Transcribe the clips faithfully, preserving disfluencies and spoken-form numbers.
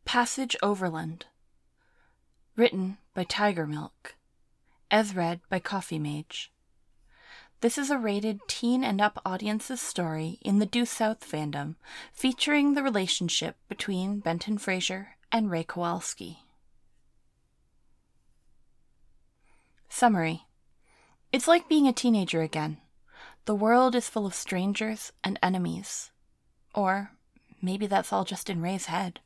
Passage Overland. Written by Tiger Milk. As read by Coffee Mage. This is a rated teen and up audience's story in the Due South fandom, featuring the relationship between Benton Fraser and Ray Kowalski. Summary. It's like being a teenager again. The world is full of strangers and enemies. Or maybe that's all just in Ray's head.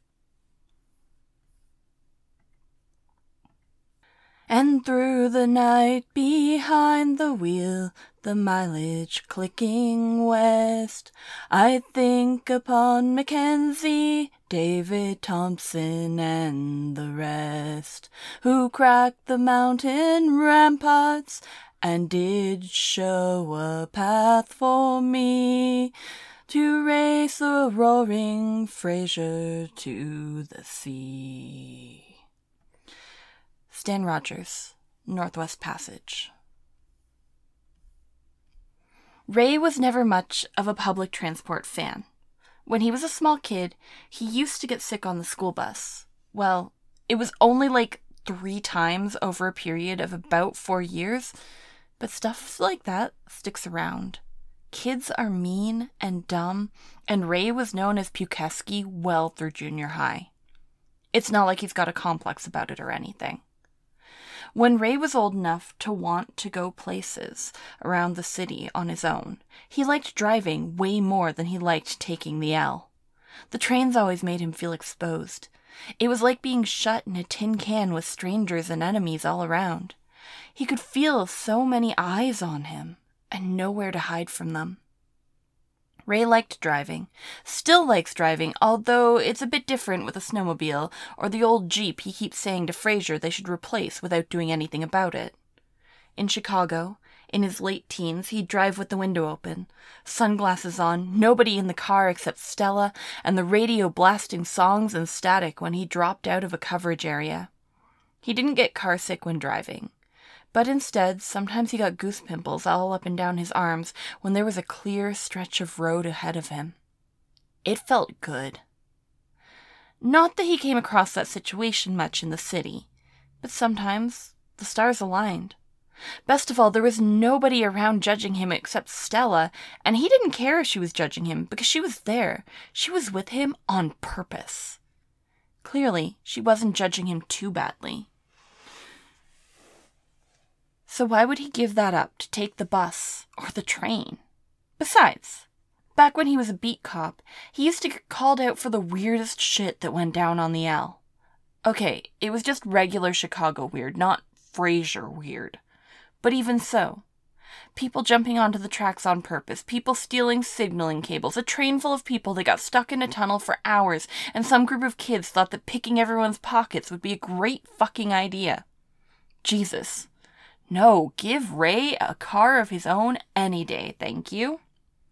And through the night behind the wheel, the mileage clicking west, I think upon Mackenzie, David Thompson, and the rest, who cracked the mountain ramparts and did show a path for me to race the roaring Fraser to the sea. Stan Rogers, Northwest Passage. Ray was never much of a public transport fan. When he was a small kid, he used to get sick on the school bus. Well, it was only like three times over a period of about four years, but stuff like that sticks around. Kids are mean and dumb, and Ray was known as Pukesky well through junior high. It's not like he's got a complex about it or anything. When Ray was old enough to want to go places around the city on his own, he liked driving way more than he liked taking the L. The trains always made him feel exposed. It was like being shut in a tin can with strangers and enemies all around. He could feel so many eyes on him, and nowhere to hide from them. Ray liked driving, still likes driving, although it's a bit different with a snowmobile or the old Jeep he keeps saying to Fraser they should replace without doing anything about it. In Chicago, in his late teens, he'd drive with the window open, sunglasses on, nobody in the car except Stella, and the radio blasting songs and static when he dropped out of a coverage area. He didn't get carsick when driving. But instead, sometimes he got goose pimples all up and down his arms when there was a clear stretch of road ahead of him. It felt good. Not that he came across that situation much in the city, but sometimes the stars aligned. Best of all, there was nobody around judging him except Stella, and he didn't care if she was judging him because she was there. She was with him on purpose. Clearly, she wasn't judging him too badly. So why would he give that up to take the bus or the train? Besides, back when he was a beat cop, he used to get called out for the weirdest shit that went down on the L. Okay, it was just regular Chicago weird, not Fraser weird. But even so, people jumping onto the tracks on purpose, people stealing signaling cables, a train full of people that got stuck in a tunnel for hours, and some group of kids thought that picking everyone's pockets would be a great fucking idea. Jesus. No, give Ray a car of his own any day, thank you.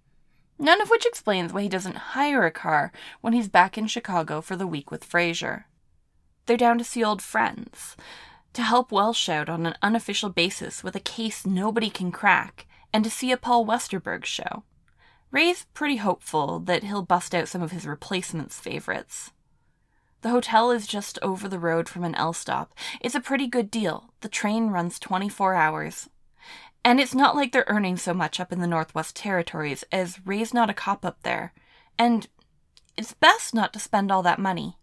None of which explains why he doesn't hire a car when he's back in Chicago for the week with Fraser. They're down to see old friends, to help Welsh out on an unofficial basis with a case nobody can crack, and to see a Paul Westerberg show. Ray's pretty hopeful that he'll bust out some of his replacements' favorites. The hotel is just over the road from an L stop. It's a pretty good deal. The train runs twenty-four hours. And it's not like they're earning so much up in the Northwest Territories, as Ray's not a cop up there. And it's best not to spend all that money.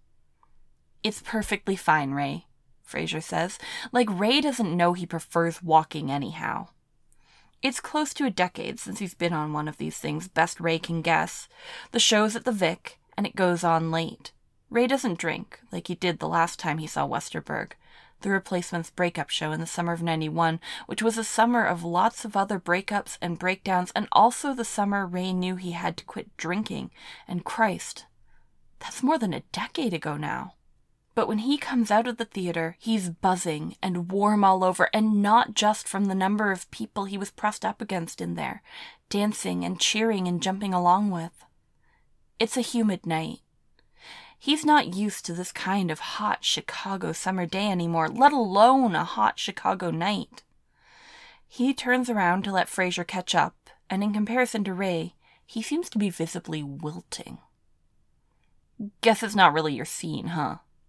It's perfectly fine, Ray, Fraser says. Like Ray doesn't know he prefers walking anyhow. It's close to a decade since he's been on one of these things, best Ray can guess. The show's at the Vic, and it goes on late. Ray doesn't drink, like he did the last time he saw Westerberg, the Replacements breakup show in the summer of ninety-one, which was a summer of lots of other breakups and breakdowns, and also the summer Ray knew he had to quit drinking. And Christ, that's more than a decade ago now. But when he comes out of the theater, he's buzzing and warm all over, and not just from the number of people he was pressed up against in there, dancing and cheering and jumping along with. It's a humid night. He's not used to this kind of hot Chicago summer day anymore, let alone a hot Chicago night. He turns around to let Fraser catch up, and in comparison to Ray, he seems to be visibly wilting. Guess it's not really your scene, huh?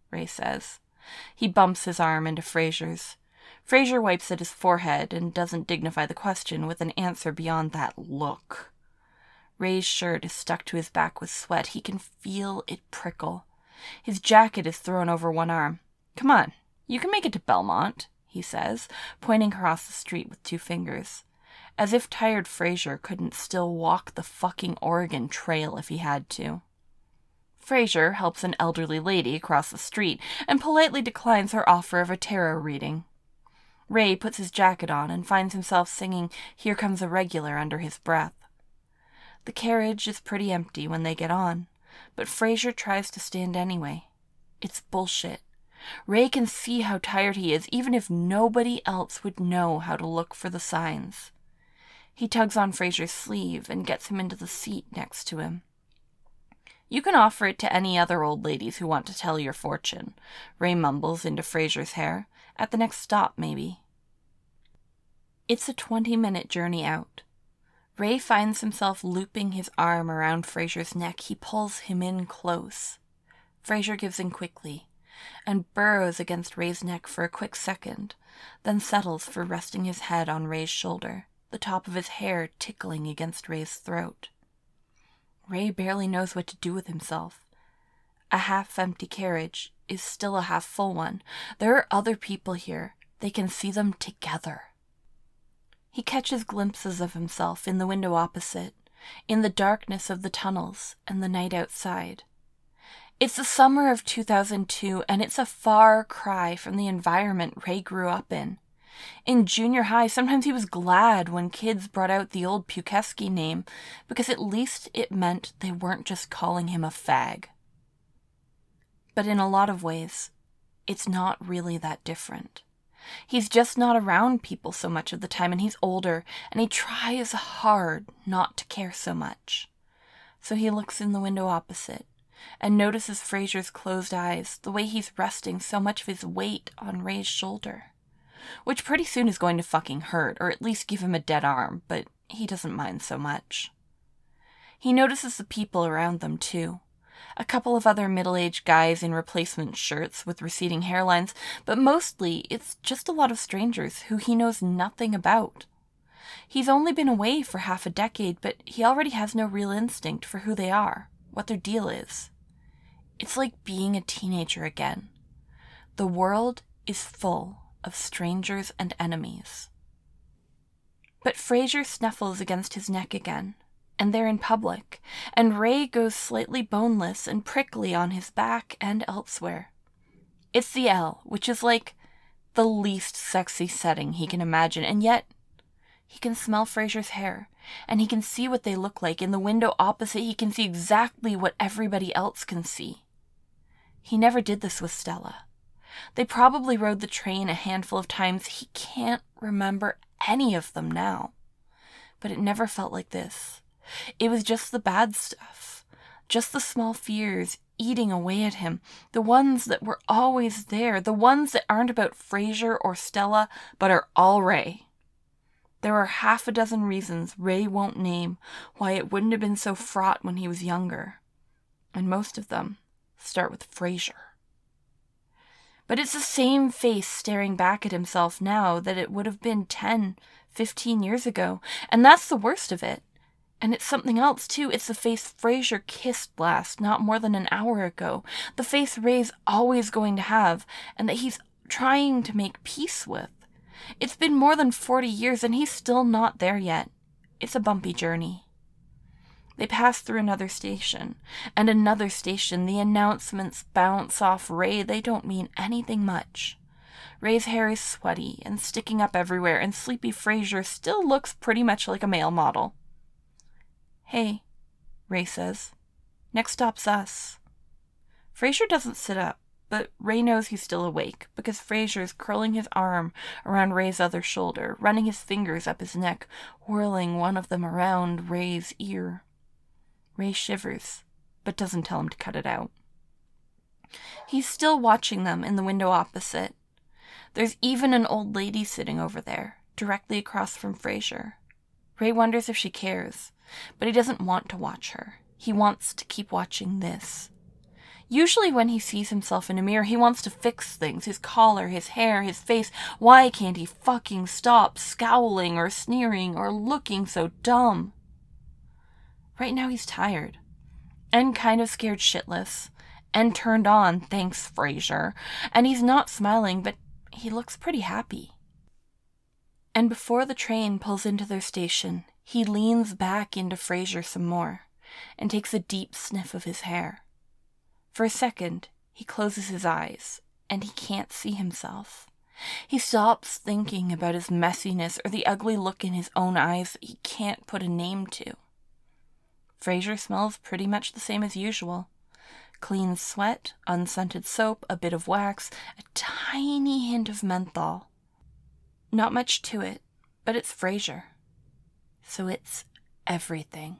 Ray says. He bumps his arm into Fraser's. Fraser wipes at his forehead and doesn't dignify the question with an answer beyond that look. Ray's shirt is stuck to his back with sweat. He can feel it prickle. His jacket is thrown over one arm. Come on, you can make it to Belmont, he says, pointing across the street with two fingers. As if tired Fraser couldn't still walk the fucking Oregon Trail if he had to. Fraser helps an elderly lady across the street and politely declines her offer of a tarot reading. Ray puts his jacket on and finds himself singing Here Comes a Regular under his breath. The carriage is pretty empty when they get on, but Fraser tries to stand anyway. It's bullshit. Ray can see how tired he is, even if nobody else would know how to look for the signs. He tugs on Fraser's sleeve and gets him into the seat next to him. You can offer it to any other old ladies who want to tell your fortune, Ray mumbles into Fraser's hair. At the next stop, maybe. It's a twenty-minute journey out. Ray finds himself looping his arm around Fraser's neck. He pulls him in close. Fraser gives in quickly, and burrows against Ray's neck for a quick second, then settles for resting his head on Ray's shoulder, the top of his hair tickling against Ray's throat. Ray barely knows what to do with himself. A half-empty carriage is still a half-full one. There are other people here. They can see them together. He catches glimpses of himself in the window opposite, in the darkness of the tunnels and the night outside. It's the summer of two thousand two, and it's a far cry from the environment Ray grew up in. In junior high, sometimes he was glad when kids brought out the old Pukowski name, because at least it meant they weren't just calling him a fag. But in a lot of ways, it's not really that different. He's just not around people so much of the time, and he's older, and he tries hard not to care so much. So he looks in the window opposite, and notices Fraser's closed eyes, the way he's resting so much of his weight on Ray's shoulder. Which pretty soon is going to fucking hurt, or at least give him a dead arm, but he doesn't mind so much. He notices the people around them, too. A couple of other middle-aged guys in replacement shirts with receding hairlines, but mostly it's just a lot of strangers who he knows nothing about. He's only been away for half a decade, but he already has no real instinct for who they are, what their deal is. It's like being a teenager again. The world is full of strangers and enemies. But Fraser snuffles against his neck again. And they're in public, and Ray goes slightly boneless and prickly on his back and elsewhere. It's the L, which is like the least sexy setting he can imagine, and yet he can smell Fraser's hair, and he can see what they look like. In the window opposite, he can see exactly what everybody else can see. He never did this with Stella. They probably rode the train a handful of times. He can't remember any of them now. But it never felt like this. It was just the bad stuff, just the small fears eating away at him, the ones that were always there, the ones that aren't about Fraser or Stella, but are all Ray. There are half a dozen reasons Ray won't name why it wouldn't have been so fraught when he was younger, and most of them start with Fraser. But it's the same face staring back at himself now that it would have been ten, fifteen years ago, and that's the worst of it. And it's something else, too. It's the face Fraser kissed last, not more than an hour ago. The face Ray's always going to have, and that he's trying to make peace with. It's been more than forty years, and he's still not there yet. It's a bumpy journey. They pass through another station, and another station. The announcements bounce off Ray. They don't mean anything much. Ray's hair is sweaty and sticking up everywhere, and sleepy Fraser still looks pretty much like a male model. Hey, Ray says. Next stop's us. Fraser doesn't sit up, but Ray knows he's still awake, because Fraser's curling his arm around Ray's other shoulder, running his fingers up his neck, whirling one of them around Ray's ear. Ray shivers, but doesn't tell him to cut it out. He's still watching them in the window opposite. There's even an old lady sitting over there, directly across from Fraser. Ray wonders if she cares, but he doesn't want to watch her. He wants to keep watching this. Usually when he sees himself in a mirror, he wants to fix things. His collar, his hair, his face. Why can't he fucking stop scowling or sneering or looking so dumb? Right now he's tired. And kind of scared shitless. And turned on, thanks Frasier. And he's not smiling, but he looks pretty happy. And before the train pulls into their station, he leans back into Frasier some more and takes a deep sniff of his hair. For a second, he closes his eyes, and he can't see himself. He stops thinking about his messiness or the ugly look in his own eyes that he can't put a name to. Frasier smells pretty much the same as usual. Clean sweat, unscented soap, a bit of wax, a tiny hint of menthol. Not much to it, but it's Frasier. So it's everything.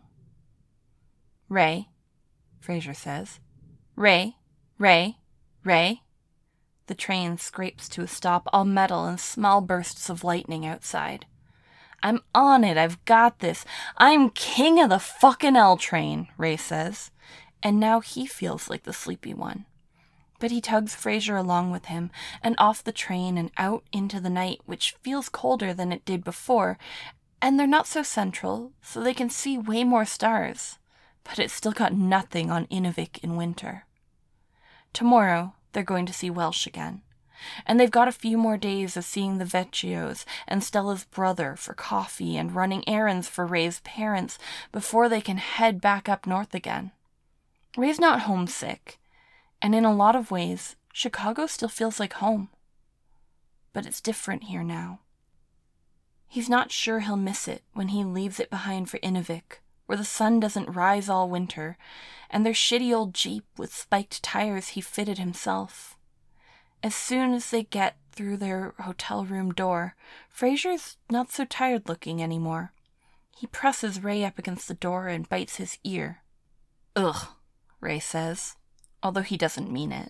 "Ray," Frasier says. "Ray, Ray, Ray." The train scrapes to a stop, all metal and small bursts of lightning outside. "I'm on it, I've got this. I'm king of the fucking L train," Ray says. And now he feels like the sleepy one. But he tugs Frasier along with him, and off the train and out into the night, which feels colder than it did before, and they're not so central, so they can see way more stars. But it's still got nothing on Inuvik in winter. Tomorrow, they're going to see Welsh again. And they've got a few more days of seeing the Vecchios and Stella's brother for coffee and running errands for Ray's parents before they can head back up north again. Ray's not homesick, and in a lot of ways, Chicago still feels like home. But it's different here now. He's not sure he'll miss it when he leaves it behind for Inuvik, where the sun doesn't rise all winter, and their shitty old Jeep with spiked tires he fitted himself. As soon as they get through their hotel room door, Frasier's not so tired looking anymore. He presses Ray up against the door and bites his ear. "Ugh," Ray says, although he doesn't mean it.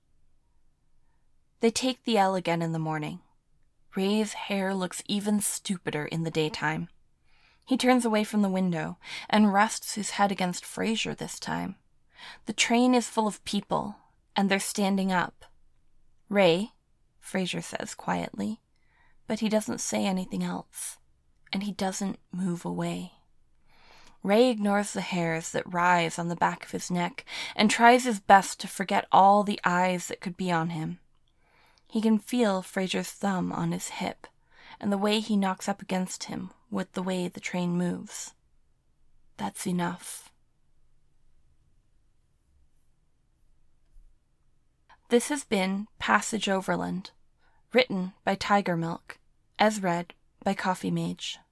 They take the L again in the morning. Ray's hair looks even stupider in the daytime. He turns away from the window and rests his head against Frasier this time. The train is full of people, and they're standing up. "Ray," Frasier says quietly, but he doesn't say anything else, and he doesn't move away. Ray ignores the hairs that rise on the back of his neck and tries his best to forget all the eyes that could be on him. He can feel Frasier's thumb on his hip, and the way he knocks up against him with the way the train moves. That's enough. This has been Passage Overland, written by Tiger Milk, as read by Coffee Mage.